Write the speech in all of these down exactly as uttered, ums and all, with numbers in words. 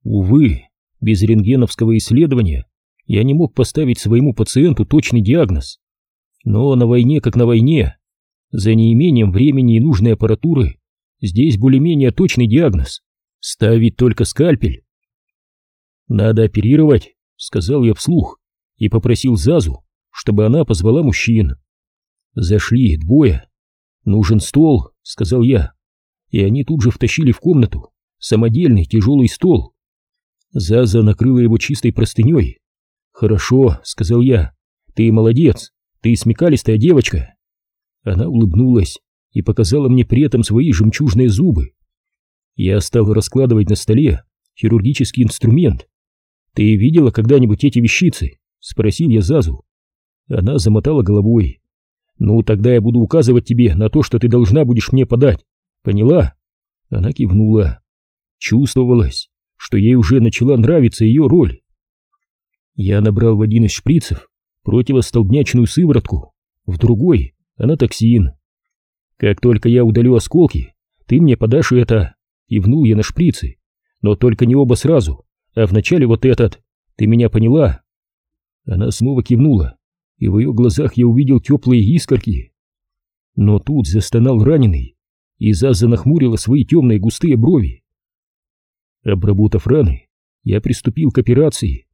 Увы, без рентгеновского исследования я не мог поставить своему пациенту точный диагноз. Но на войне как на войне, за неимением времени и нужной аппаратуры, здесь более-менее точный диагноз — ставить только скальпель. «Надо оперировать», — сказал я вслух и попросил Зазу, чтобы она позвала мужчин. Зашли двое. «Нужен стол», — сказал я, и они тут же втащили в комнату самодельный тяжелый стол. Заза накрыла его чистой простыней. «Хорошо», — сказал я, — «ты молодец, ты смекалистая девочка». Она улыбнулась и показала мне при этом свои жемчужные зубы. Я стал раскладывать на столе хирургический инструмент. «Ты видела когда-нибудь эти вещицы?» — спросил я Зазу. Она замотала головой. «Ну, тогда я буду указывать тебе на то, что ты должна будешь мне подать. Поняла?» Она кивнула. Чувствовалось, что ей уже начала нравиться ее роль. Я набрал в один из шприцев противостолбнячную сыворотку, в другой — анатоксин. «Как только я удалю осколки, ты мне подашь это», — кивнул я на шприцы. «Но только не оба сразу, а вначале вот этот. Ты меня поняла?» Она снова кивнула, и в ее глазах я увидел теплые искорки. Но тут застонал раненый, и Заза нахмурила свои темные густые брови. Обработав раны, я приступил к операции.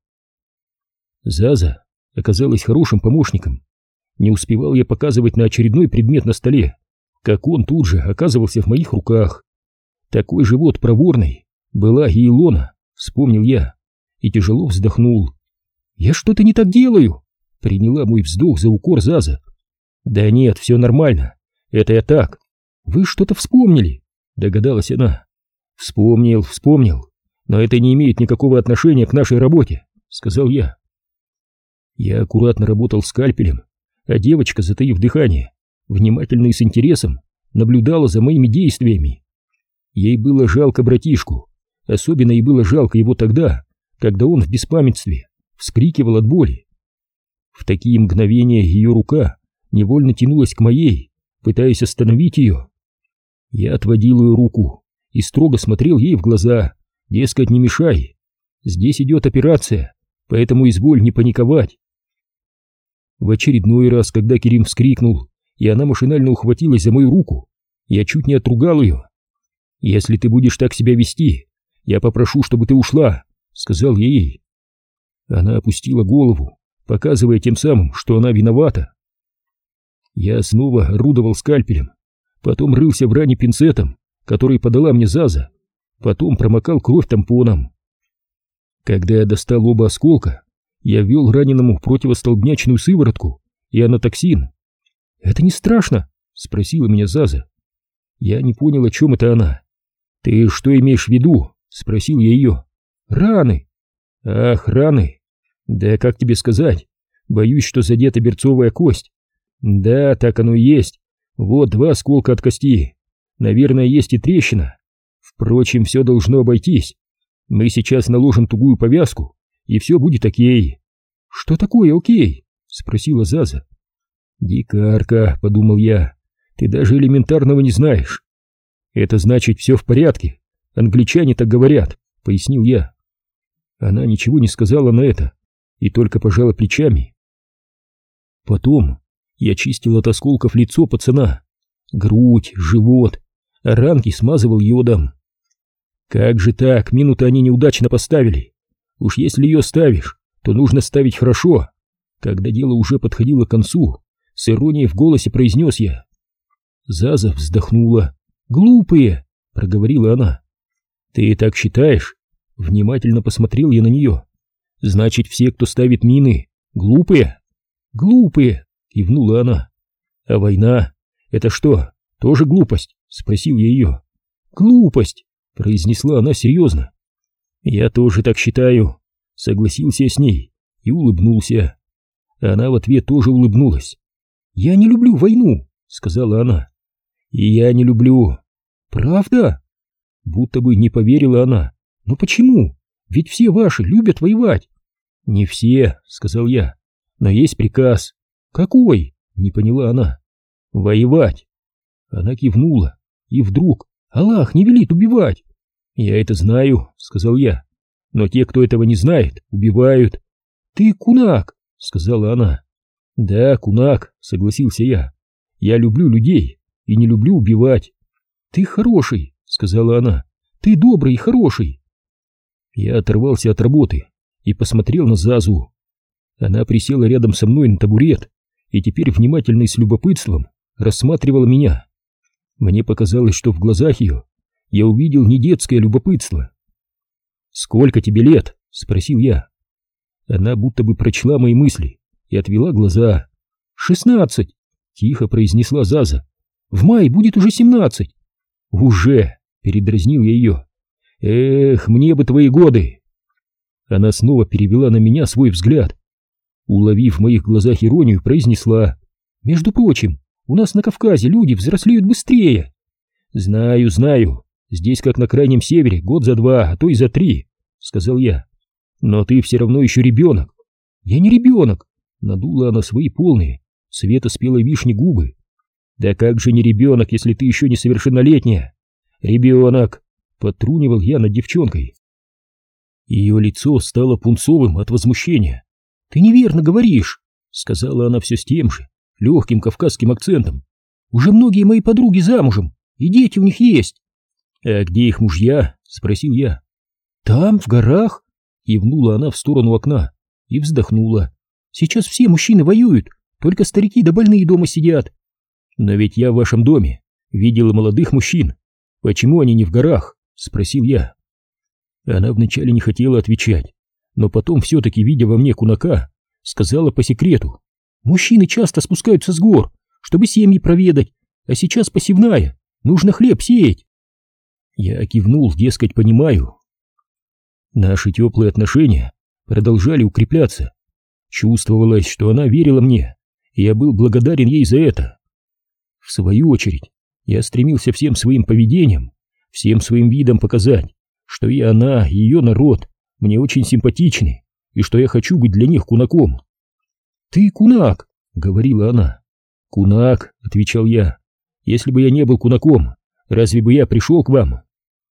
Заза оказалась хорошим помощником. Не успевал я показывать на очередной предмет на столе, как он тут же оказывался в моих руках. Такой же вот проворной была и Илона, вспомнил я, и тяжело вздохнул. «Я что-то не так делаю!» — приняла мой вздох за укор Заза. «Да нет, все нормально, это я так. Вы что-то вспомнили?» — догадалась она. «Вспомнил, вспомнил, но это не имеет никакого отношения к нашей работе», — сказал я. Я аккуратно работал скальпелем, а девочка, затаив дыхание, внимательно и с интересом наблюдала за моими действиями. Ей было жалко братишку, особенно ей было жалко его тогда, когда он в беспамятстве вскрикивал от боли. В такие мгновения ее рука невольно тянулась к моей, пытаясь остановить ее. Я отводил ее руку и строго смотрел ей в глаза, дескать, не мешай. Здесь идет операция, поэтому изволь не паниковать. В очередной раз, когда Керим вскрикнул, и она машинально ухватилась за мою руку, я чуть не отругал ее. «Если ты будешь так себя вести, я попрошу, чтобы ты ушла», — сказал я ей. Она опустила голову, показывая тем самым, что она виновата. Я снова орудовал скальпелем, потом рылся в ране пинцетом, который подала мне Заза, потом промокал кровь тампоном. Когда я достал оба осколка, я ввел раненому противостолбнячную сыворотку и анатоксин. «Это не страшно?» — спросила меня Заза. Я не понял, о чем это она. «Ты что имеешь в виду?» — спросил я ее. «Раны». «Ах, раны. Да как тебе сказать? Боюсь, что задета берцовая кость. Да, так оно и есть. Вот два осколка от кости. Наверное, есть и трещина. Впрочем, все должно обойтись. Мы сейчас наложим тугую повязку, и все будет окей». «Что такое окей?» — спросила Заза. «Дикарка», — подумал я, — «ты даже элементарного не знаешь». «Это значит, все в порядке. Англичане так говорят», — пояснил я. Она ничего не сказала на это и только пожала плечами. Потом я чистил от осколков лицо пацана, грудь, живот, а ранки смазывал йодом. Как же так, минуту они неудачно поставили. Уж если ее ставишь, то нужно ставить хорошо. Когда дело уже подходило к концу, с иронией в голосе произнес я. Заза вздохнула. «Глупые!» — проговорила она. «Ты так считаешь?» Внимательно посмотрел я на нее. «Значит, все, кто ставит мины, глупые?» «Глупые!» — кивнула она. «А война — это что, тоже глупость?» — спросил я ее. «Глупость!» — произнесла она серьезно. «Я тоже так считаю», — согласился я с ней и улыбнулся. Она в ответ тоже улыбнулась. «Я не люблю войну», — сказала она. «И я не люблю». «Правда?» Будто бы не поверила она. «Но почему? Ведь все ваши любят воевать». «Не все», — сказал я, — «но есть приказ». «Какой?» — не поняла она. «Воевать». Она кивнула, и вдруг: «Аллах не велит убивать». «Я это знаю», — сказал я, но те, кто этого не знает, убивают. Ты кунак, сказала она. Да, кунак, согласился я. Я люблю людей и не люблю убивать. Ты хороший, сказала она. Ты добрый и хороший. Я оторвался от работы и посмотрел на Зазу. Она присела рядом со мной на табурет и теперь внимательно и с любопытством рассматривала меня. Мне показалось, что в глазах ее я увидел не детское любопытство. «Сколько тебе лет?» — спросил я. Она будто бы прочла мои мысли и отвела глаза. «Шестнадцать!» — тихо произнесла Заза. «В мае будет уже семнадцать!» «Уже!» — передразнил я ее. «Эх, мне бы твои годы!» Она снова перевела на меня свой взгляд. Уловив в моих глазах иронию, произнесла: «Между прочим, у нас на Кавказе люди взрослеют быстрее». «Знаю, знаю, здесь, как на крайнем севере, год за два, а то и за три», — сказал я. «Но ты все равно еще ребенок». «Я не ребенок», — надула она свои полные, цвета спелой вишни губы. «Да как же не ребенок, если ты еще несовершеннолетняя?» «Ребенок», — подтрунивал я над девчонкой. Ее лицо стало пунцовым от возмущения. «Ты неверно говоришь», — сказала она все с тем же легким кавказским акцентом. «Уже многие мои подруги замужем, и дети у них есть». «А где их мужья?» — спросил я. «Там, в горах», — кивнула она в сторону окна и вздохнула. «Сейчас все мужчины воюют, только старики да больные дома сидят». «Но ведь я в вашем доме видела молодых мужчин. Почему они не в горах?» — спросил я. Она вначале не хотела отвечать, но потом, все-таки видя во мне кунака, сказала по секрету: «Мужчины часто спускаются с гор, чтобы семьи проведать, а сейчас посевная, нужно хлеб сеять». Я кивнул, дескать, понимаю. Наши теплые отношения продолжали укрепляться. Чувствовалось, что она верила мне, и я был благодарен ей за это. В свою очередь, я стремился всем своим поведением, всем своим видом показать, что и она, и ее народ мне очень симпатичны, и что я хочу быть для них кунаком. «Ты кунак», — говорила она. «Кунак», — отвечал я. «Если бы я не был кунаком, разве бы я пришел к вам?»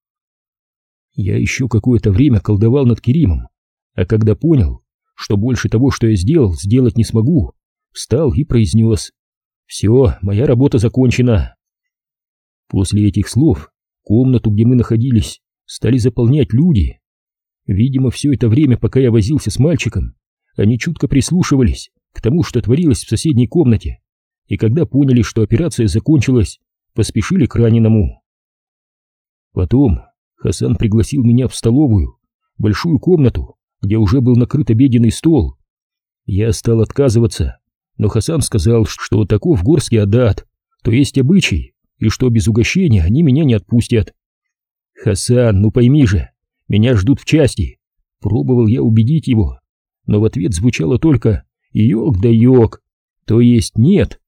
Я еще какое-то время колдовал над Керимом, а когда понял, что больше того, что я сделал, сделать не смогу, встал и произнес: «Все, моя работа закончена». После этих слов комнату, где мы находились, стали заполнять люди. Видимо, все это время, пока я возился с мальчиком, они чутко прислушивались к тому, что творилось в соседней комнате, и когда поняли, что операция закончилась, поспешили к раненому. Потом Хасан пригласил меня в столовую, большую комнату, где уже был накрыт обеденный стол. Я стал отказываться, но Хасан сказал, что таков горский адат, то есть обычай, и что без угощения они меня не отпустят. «Хасан, ну пойми же, меня ждут в части», — пробовал я убедить его, но в ответ звучало только «йог да йог», то есть «нет».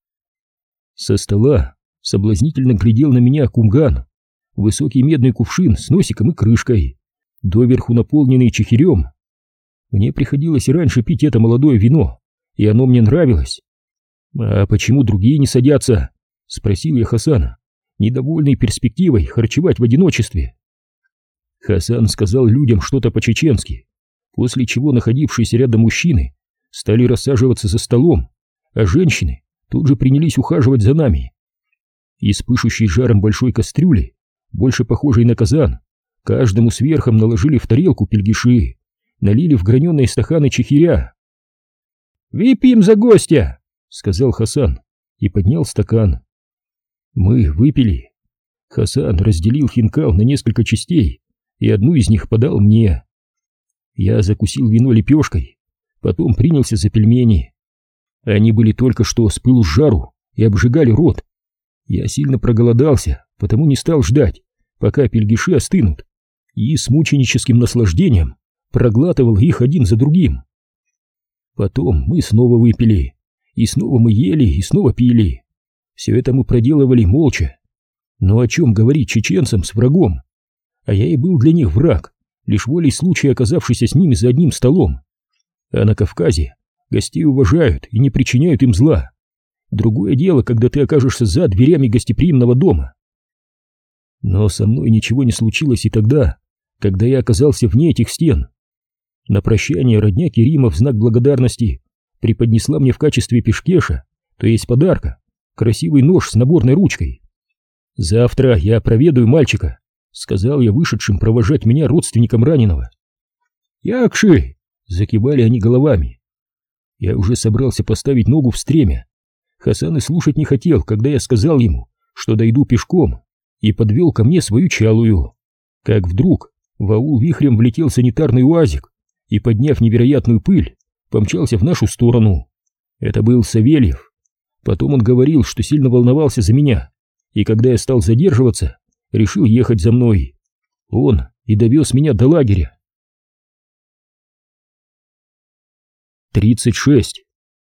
Со стола соблазнительно глядел на меня кумган, высокий медный кувшин с носиком и крышкой, доверху наполненный чехирем. Мне приходилось и раньше пить это молодое вино, и оно мне нравилось. «А почему другие не садятся?» — спросил я Хасана, недовольный перспективой харчевать в одиночестве. Хасан сказал людям что-то по-чеченски, после чего находившиеся рядом мужчины стали рассаживаться за столом, а женщины тут же принялись ухаживать за нами. Из пышущей жаром большой кастрюли, больше похожей на казан, каждому сверхом наложили в тарелку пельгиши, налили в граненые стаканы чехиря. «Выпьем за гостя!» — сказал Хасан и поднял стакан. Мы выпили. Хасан разделил хинкал на несколько частей, и одну из них подал мне. Я закусил вино лепешкой, потом принялся за пельмени. Они были только что с пылу с жару и обжигали рот. Я сильно проголодался, потому не стал ждать, пока пельгиши остынут, и с мученическим наслаждением проглатывал их один за другим. Потом мы снова выпили, и снова мы ели, и снова пили. Все это мы проделывали молча. Но о чем говорить чеченцам с врагом? А я и был для них враг, лишь волей случая оказавшийся с ними за одним столом. А на Кавказе гостей уважают и не причиняют им зла. Другое дело, когда ты окажешься за дверями гостеприимного дома. Но со мной ничего не случилось и тогда, когда я оказался вне этих стен. На прощание родня Керима в знак благодарности преподнесла мне в качестве пешкеша, то есть подарка, красивый нож с наборной ручкой. «Завтра я проведаю мальчика», — сказал я вышедшим провожать меня родственникам раненого. «Якши!» — закивали они головами. Я уже собрался поставить ногу в стремя. Хасан и слушать не хотел, когда я сказал ему, что дойду пешком, и подвел ко мне свою чалую. Как вдруг в аул вихрем влетел санитарный уазик и, подняв невероятную пыль, помчался в нашу сторону. Это был Савельев. Потом он говорил, что сильно волновался за меня, и когда я стал задерживаться, решил ехать за мной. Он и довез меня до лагеря. тридцать шесть.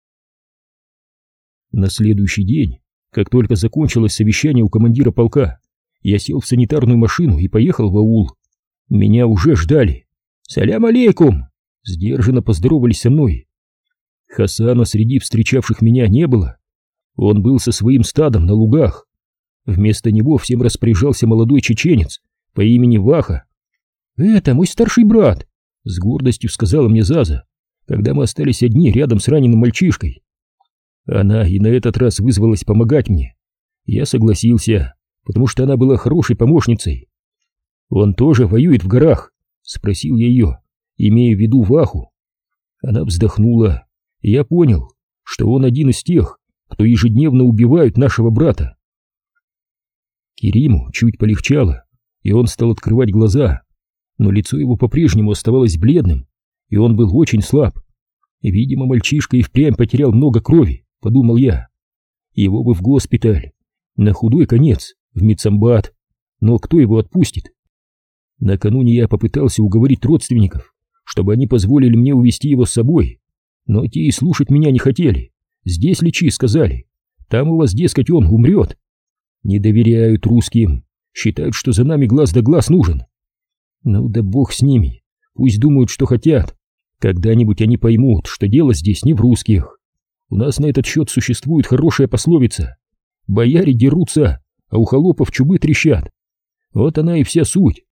На следующий день, как только закончилось совещание у командира полка, я сел в санитарную машину и поехал в аул. Меня уже ждали. «Салям алейкум!» Сдержанно поздоровались со мной. Хасана среди встречавших меня не было. Он был со своим стадом на лугах. Вместо него всем распоряжался молодой чеченец по имени Ваха. «Это мой старший брат», — с гордостью сказала мне Заза, когда мы остались одни рядом с раненым мальчишкой. Она и на этот раз вызвалась помогать мне. Я согласился, потому что она была хорошей помощницей. «Он тоже воюет в горах?» — спросил я ее, имея в виду Ваху. Она вздохнула, и я понял, что он один из тех, кто ежедневно убивают нашего брата. Кериму чуть полегчало, и он стал открывать глаза, но лицо его по-прежнему оставалось бледным, и он был очень слаб. Видимо, мальчишка и впрямь потерял много крови, подумал я. Его бы в госпиталь, на худой конец, в медсамбат, но кто его отпустит? Накануне я попытался уговорить родственников, чтобы они позволили мне увезти его с собой, но те и слушать меня не хотели. «Здесь лечи», — сказали, — «там у вас, дескать, он умрет». Не доверяют русским, считают, что за нами глаз да глаз нужен. Ну да бог с ними, пусть думают, что хотят. Когда-нибудь они поймут, что дело здесь не в русских. У нас на этот счет существует хорошая пословица: бояре дерутся, а у холопов чубы трещат. Вот она и вся суть.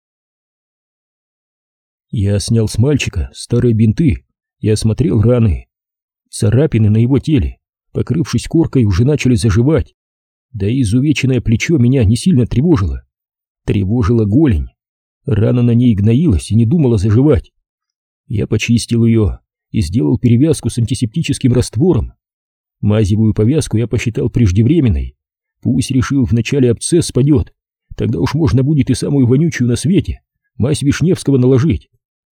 Я снял с мальчика старые бинты и осмотрел раны. Царапины на его теле, покрывшись коркой, уже начали заживать. Да и изувеченное плечо меня не сильно тревожило. Тревожила голень. Рана на ней гноилась и не думала заживать. Я почистил ее и сделал перевязку с антисептическим раствором. Мазевую повязку я посчитал преждевременной. Пусть, решил, вначале абсцесс спадет, тогда уж можно будет и самую вонючую на свете мазь Вишневского наложить.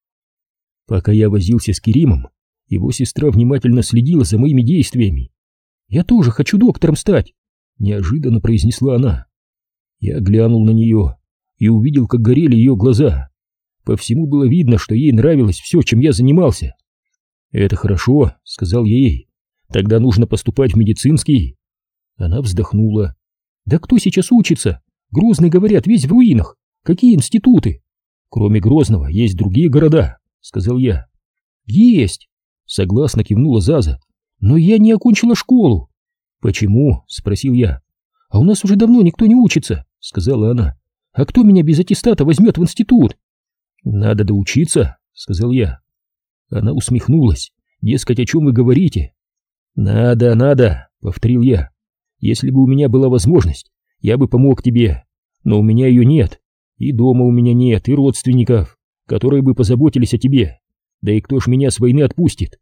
Пока я возился с Керимом, его сестра внимательно следила за моими действиями. «Я тоже хочу доктором стать», — неожиданно произнесла она. Я глянул на нее и увидел, как горели ее глаза. По всему было видно, что ей нравилось все, чем я занимался. «Это хорошо», — сказал я ей. «Тогда нужно поступать в медицинский». Она вздохнула. «Да кто сейчас учится? Грозный, говорят, весь в руинах. Какие институты?» «Кроме Грозного есть другие города», — сказал я. «Есть», — согласно кивнула Заза. «Но я не окончила школу». «Почему?» — спросил я. «А у нас уже давно никто не учится», — сказала она. «А кто меня без аттестата возьмет в институт?» «Надо доучиться», — сказал я. Она усмехнулась. «Дескать, о чем вы говорите?» «Надо, надо», — повторил я. «Если бы у меня была возможность, я бы помог тебе. Но у меня ее нет. И дома у меня нет, и родственников, которые бы позаботились о тебе. Да и кто ж меня с войны отпустит?»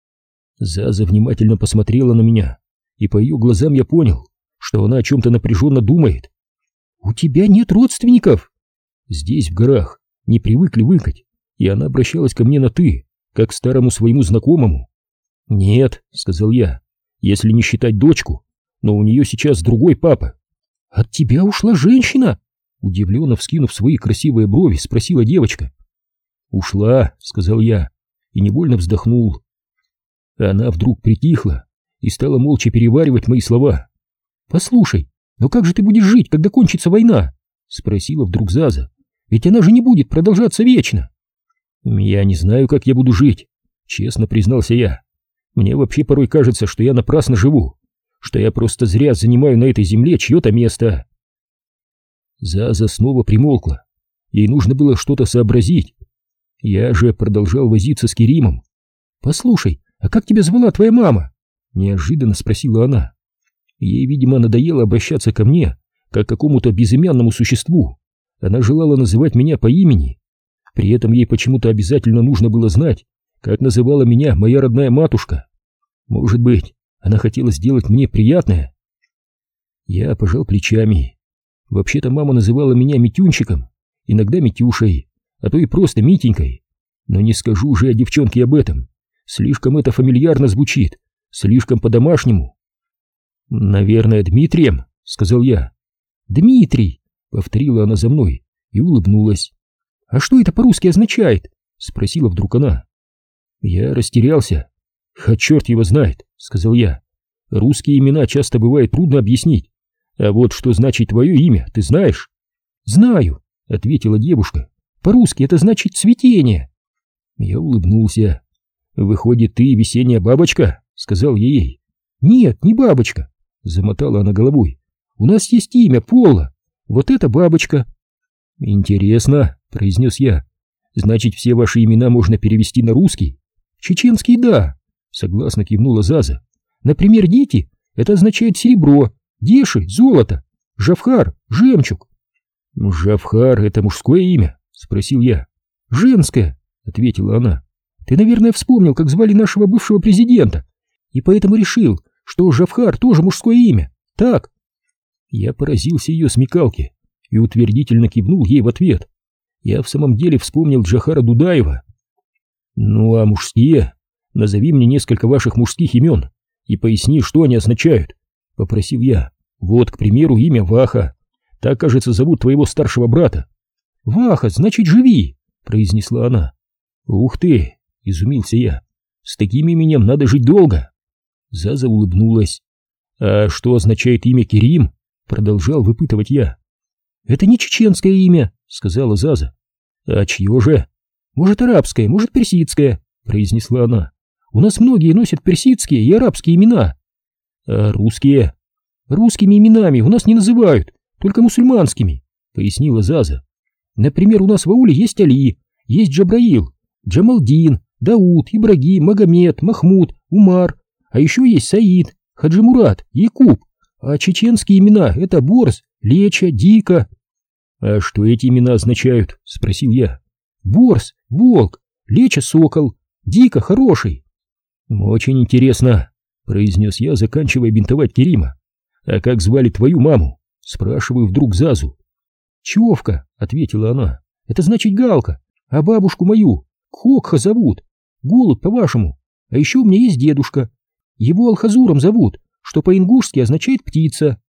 Заза внимательно посмотрела на меня, и по ее глазам я понял, что она о чем-то напряженно думает. «У тебя нет родственников?» Здесь, в горах, не привыкли выкать, и она обращалась ко мне на «ты», как к старому своему знакомому. «Нет», — сказал я, — «если не считать дочку, но у нее сейчас другой папа». «От тебя ушла женщина?» Удивленно вскинув свои красивые брови, спросила девочка. «Ушла», — сказал я, и невольно вздохнул. Она вдруг притихла и стала молча переваривать мои слова. «Послушай, но как же ты будешь жить, когда кончится война?» — спросила вдруг Заза. «Ведь она же не будет продолжаться вечно». «Я не знаю, как я буду жить», — честно признался я. «Мне вообще порой кажется, что я напрасно живу, что я просто зря занимаю на этой земле чье-то место». Заза снова примолкла. Ей нужно было что-то сообразить. Я же продолжал возиться с Керимом. «Послушай, а как тебя звала твоя мама?» — неожиданно спросила она. Ей, видимо, надоело обращаться ко мне, как к какому-то безымянному существу. Она желала называть меня по имени. При этом ей почему-то обязательно нужно было знать, как называла меня моя родная матушка. Может быть, она хотела сделать мне приятное? Я пожал плечами. Вообще-то мама называла меня Митюнчиком, иногда Митюшей, а то и просто Митенькой. Но не скажу же я девчонке об этом. Слишком это фамильярно звучит, слишком по-домашнему. «Наверное, Дмитрием», — сказал я. «Дмитрий», — повторила она за мной и улыбнулась. «А что это по-русски означает?» — спросила вдруг она. Я растерялся. «А черт его знает», — сказал я. «Русские имена часто бывает трудно объяснить. А вот что значит твое имя, ты знаешь?» «Знаю», — ответила девушка. «По-русски это значит цветение». Я улыбнулся. «Выходит, ты весенняя бабочка?» — сказал я ей. «Нет, не бабочка», — замотала она головой. «У нас есть имя, Пола. Вот это бабочка». «Интересно», — произнес я. «Значит, все ваши имена можно перевести на русский?» «Чеченский, да», — согласно кивнула Заза. «Например, Дити — это означает серебро, Деши — золото, Жавхар — жемчуг». «Жавхар — это мужское имя?» — спросил я. «Женское», — ответила она. «Ты, наверное, вспомнил, как звали нашего бывшего президента, и поэтому решил, что Жавхар тоже мужское имя, так?» Я поразился ее смекалке и утвердительно кивнул ей в ответ. Я в самом деле вспомнил Джохара Дудаева. «Ну а мужские? Назови мне несколько ваших мужских имен и поясни, что они означают», — попросил я. «Вот, к примеру, имя Ваха. Так, кажется, зовут твоего старшего брата». «Ваха, значит, живи», — произнесла она. «Ух ты!» — изумился я. «С таким именем надо жить долго». Заза улыбнулась. «А что означает имя Керим?» — продолжал выпытывать я. «Это не чеченское имя», — сказала Заза. «А чье же?» «Может, арабское, может, персидское», — произнесла она. «У нас многие носят персидские и арабские имена». «А русские?» «Русскими именами у нас не называют, только мусульманскими», — пояснила Заза. «Например, у нас в ауле есть Али, есть Джабраил, Джамалдин, Дауд, Ибрагим, Магомед, Махмуд, Умар, а еще есть Саид, Хаджимурат, Якуб, а чеченские имена — это Борз, Леча, Дика». «А что эти имена означают?» — спросил я. «Борз — волк, Леча — сокол, Дика — хороший». «Очень интересно», — произнес я, заканчивая бинтовать Керима. «А как звали твою маму?» — спрашиваю вдруг Зазу. «Човка», — ответила она, — «это значит галка, а бабушку мою Кхокха зовут, голубь по-вашему, а еще у меня есть дедушка, его Алхазуром зовут, что по-ингушски означает птица».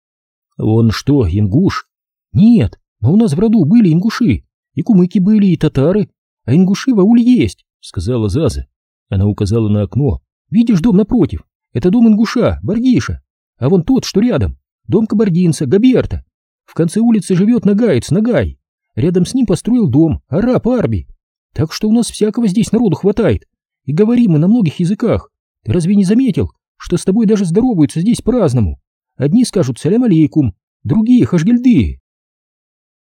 «Он что, ингуш?» «Нет, но у нас в роду были ингуши, и кумыки были, и татары, а ингуши в ауле есть», — сказала Заза. Она указала на окно. «Видишь дом напротив? Это дом ингуша, Баргиша, а вон тот, что рядом, дом кабардинца, Габерта. В конце улицы живет нагаец, Нагай, рядом с ним построил дом араб Арби. Так что у нас всякого здесь народу хватает, и говорим мы на многих языках. Ты разве не заметил, что с тобой даже здороваются здесь по-разному? Одни скажут салям алейкум, другие хашгильды».